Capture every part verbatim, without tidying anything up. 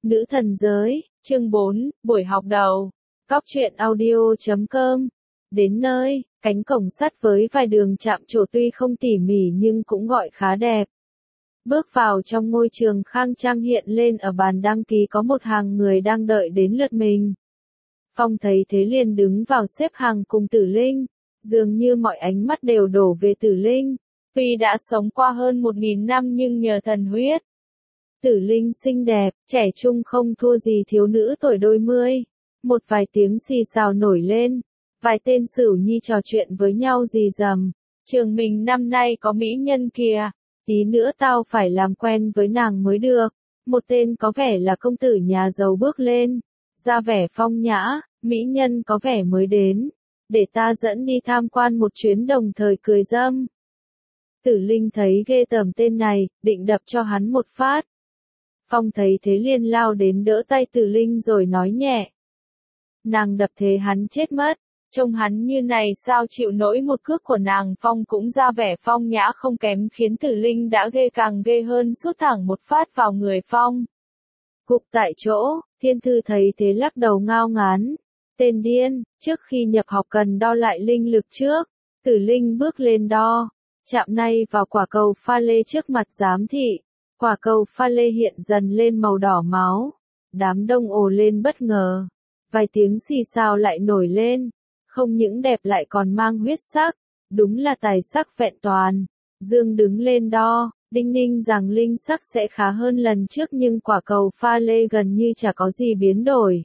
Nữ thần giới, chương bốn, buổi học đầu. Cóc truyện audio chấm com. Đến nơi, cánh cổng sắt với vài đường chạm trổ tuy không tỉ mỉ nhưng cũng gọi khá đẹp. Bước vào trong ngôi trường khang trang hiện lên ở bàn đăng ký có một hàng người đang đợi đến lượt mình. Phong thấy thế liền đứng vào xếp hàng cùng Tử Linh, dường như mọi ánh mắt đều đổ về Tử Linh. Tuy đã sống qua hơn một nghìn năm nhưng nhờ thần huyết. Tử Linh xinh đẹp, trẻ trung không thua gì thiếu nữ tuổi đôi mươi. Một vài tiếng xì xào nổi lên, vài tên Sửu Nhi trò chuyện với nhau rì rầm. Trường mình năm nay có mỹ nhân kìa, tí nữa tao phải làm quen với nàng mới được. Một tên có vẻ là công tử nhà giàu bước lên, ra vẻ phong nhã, mỹ nhân có vẻ mới đến, để ta dẫn đi tham quan một chuyến đồng thời cười râm. Tử Linh thấy ghê tởm tên này, định đập cho hắn một phát. Phong thấy thế liền lao đến đỡ tay Tử Linh rồi nói nhẹ. Nàng đập thế hắn chết mất, trông hắn như này sao chịu nổi một cước của nàng. Phong cũng ra vẻ phong nhã không kém khiến Tử Linh đã ghê càng ghê hơn sút thẳng một phát vào người Phong. Gục tại chỗ, Thiên Thư thấy thế lắc đầu ngao ngán. Tên điên, trước khi nhập học cần đo lại linh lực trước. Tử Linh bước lên đo, chạm nay vào quả cầu pha lê trước mặt giám thị. Quả cầu pha lê hiện dần lên màu đỏ máu. Đám đông ồ lên bất ngờ. Vài tiếng xì xào lại nổi lên. Không những đẹp lại còn mang huyết sắc. Đúng là tài sắc vẹn toàn. Dương đứng lên đo, đinh ninh rằng linh sắc sẽ khá hơn lần trước nhưng quả cầu pha lê gần như chả có gì biến đổi.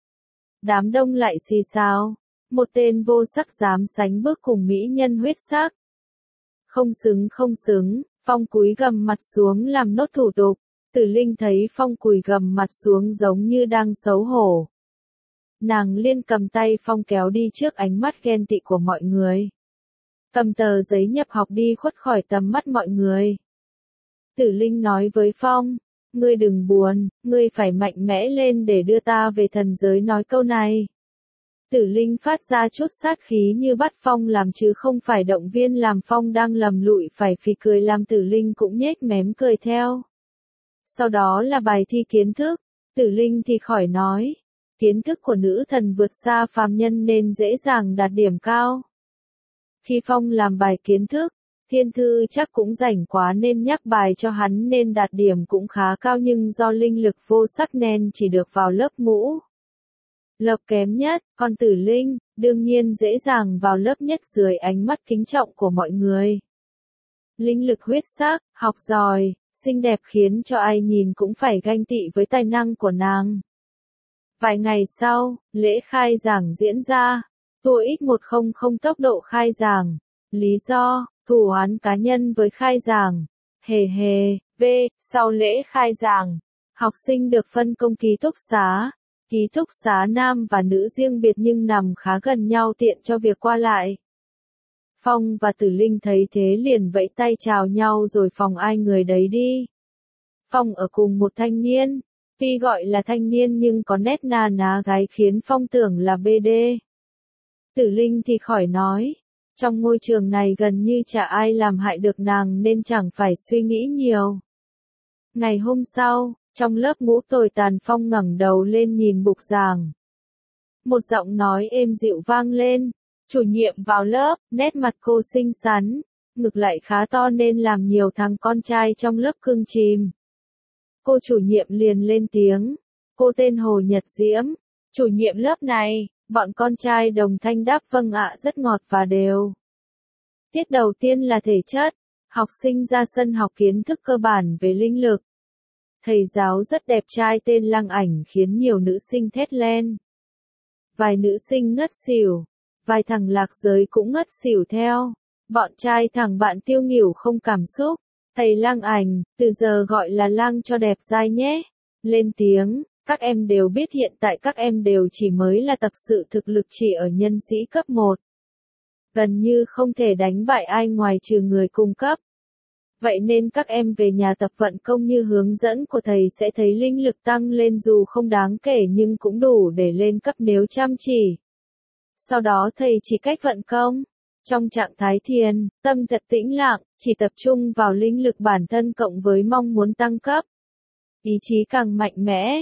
Đám đông lại xì xào. Một tên vô sắc dám sánh bước cùng mỹ nhân huyết sắc. Không xứng không xứng. Phong cúi gằm mặt xuống làm nốt thủ tục. Tử Linh thấy Phong cúi gằm mặt xuống giống như đang xấu hổ. Nàng liên cầm tay Phong kéo đi trước ánh mắt ghen tị của mọi người. Cầm tờ giấy nhập học đi khuất khỏi tầm mắt mọi người. Tử Linh nói với Phong, ngươi đừng buồn, ngươi phải mạnh mẽ lên để đưa ta về thần giới nói câu này. Tử Linh phát ra chút sát khí như bắt Phong làm chứ không phải động viên làm. Phong đang lầm lụi phải phì cười làm Tử Linh cũng nhếch mém cười theo. Sau đó là bài thi kiến thức. Tử Linh thì khỏi nói. Kiến thức của nữ thần vượt xa phàm nhân nên dễ dàng đạt điểm cao. Khi Phong làm bài kiến thức, Thiên Thư chắc cũng rảnh quá nên nhắc bài cho hắn nên đạt điểm cũng khá cao nhưng do linh lực vô sắc nên chỉ được vào lớp ngũ. Lớp kém nhất, còn Tử Linh, đương nhiên dễ dàng vào lớp nhất dưới ánh mắt kính trọng của mọi người. Linh lực huyết sắc, học giỏi, xinh đẹp khiến cho ai nhìn cũng phải ganh tị với tài năng của nàng. Vài ngày sau, lễ khai giảng diễn ra, tua x một trăm tốc độ khai giảng. Lý do, thù oán cá nhân với khai giảng. Hề hề, v, sau lễ khai giảng, học sinh được phân công ký túc xá. Ký túc xá nam và nữ riêng biệt nhưng nằm khá gần nhau tiện cho việc qua lại. Phong và Tử Linh thấy thế liền vẫy tay chào nhau rồi phòng ai người đấy đi. Phong ở cùng một thanh niên. Tuy gọi là thanh niên nhưng có nét na ná gái khiến Phong tưởng là bê đê. Tử Linh thì khỏi nói. Trong ngôi trường này gần như chả ai làm hại được nàng nên chẳng phải suy nghĩ nhiều. Ngày hôm sau, trong lớp ngũ tồi tàn Phong ngẩng đầu lên nhìn bục giảng. Một giọng nói êm dịu vang lên. Chủ nhiệm vào lớp, nét mặt cô xinh xắn, ngực lại khá to nên làm nhiều thằng con trai trong lớp cưng chìm. Cô chủ nhiệm liền lên tiếng. Cô tên Hồ Nhật Diễm, chủ nhiệm lớp này. Bọn con trai đồng thanh đáp vâng ạ rất ngọt và đều. Tiết đầu tiên là thể chất. Học sinh ra sân học kiến thức cơ bản về linh lực. Thầy giáo rất đẹp trai tên Lăng Ảnh khiến nhiều nữ sinh thét lên. Vài nữ sinh ngất xỉu. Vài thằng lạc giới cũng ngất xỉu theo. Bọn trai thằng bạn tiêu nghỉu không cảm xúc. Thầy Lăng Ảnh, từ giờ gọi là Lăng cho đẹp dai nhé. Lên tiếng, các em đều biết hiện tại các em đều chỉ mới là tập sự thực lực chỉ ở nhân sĩ cấp một. Gần như không thể đánh bại ai ngoài trừ người cung cấp. Vậy nên các em về nhà tập vận công như hướng dẫn của thầy sẽ thấy linh lực tăng lên dù không đáng kể nhưng cũng đủ để lên cấp nếu chăm chỉ. Sau đó thầy chỉ cách vận công. Trong trạng thái thiền, tâm thật tĩnh lặng, chỉ tập trung vào linh lực bản thân cộng với mong muốn tăng cấp. Ý chí càng mạnh mẽ,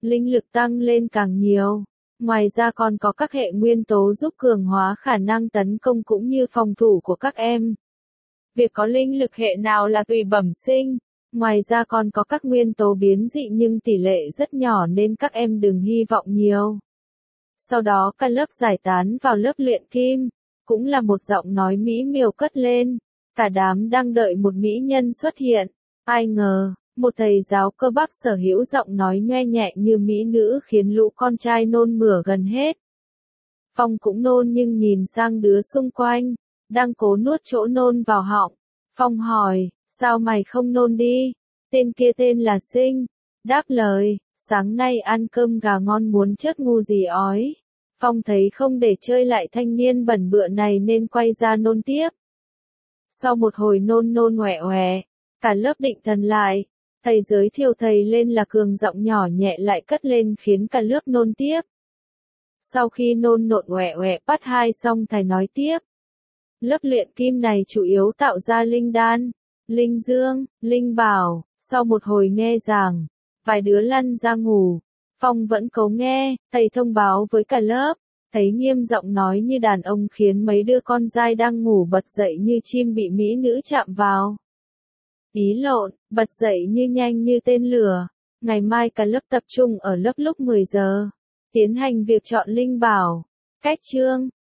linh lực tăng lên càng nhiều. Ngoài ra còn có các hệ nguyên tố giúp cường hóa khả năng tấn công cũng như phòng thủ của các em. Việc có linh lực hệ nào là tùy bẩm sinh. Ngoài ra còn có các nguyên tố biến dị nhưng tỷ lệ rất nhỏ nên các em đừng hy vọng nhiều. Sau đó cả lớp giải tán vào lớp luyện kim, cũng là một giọng nói mỹ miều cất lên. Cả đám đang đợi một mỹ nhân xuất hiện. Ai ngờ, một thầy giáo cơ bắp sở hữu giọng nói nhoe nhẹ như mỹ nữ khiến lũ con trai nôn mửa gần hết. Phong cũng nôn nhưng nhìn sang đứa xung quanh, đang cố nuốt chỗ nôn vào họng. Phong hỏi, sao mày không nôn đi? Tên kia tên là Sinh. Đáp lời, sáng nay ăn cơm gà ngon muốn chết ngu gì ói. Phong thấy không để chơi lại thanh niên bẩn bựa này nên quay ra nôn tiếp. Sau một hồi nôn nôn ngoẹ ngoẹ, cả lớp định thần lại. Thầy giới thiệu thầy lên là Cường, giọng nhỏ nhẹ lại cất lên khiến cả lớp nôn tiếp. Sau khi nôn nộn ngoẹ ngoẹ bắt hai xong thầy nói tiếp. Lớp luyện kim này chủ yếu tạo ra linh đan, linh dương, linh bảo. Sau một hồi nghe giảng, vài đứa lăn ra ngủ. Phong vẫn cố nghe, thầy thông báo với cả lớp. Thấy nghiêm giọng nói như đàn ông khiến mấy đứa con dai đang ngủ bật dậy như chim bị mỹ nữ chạm vào. Ý lộn, bật dậy như nhanh như tên lửa. Ngày mai cả lớp tập trung ở lớp lúc mười giờ. Tiến hành việc chọn linh bảo. Cách chương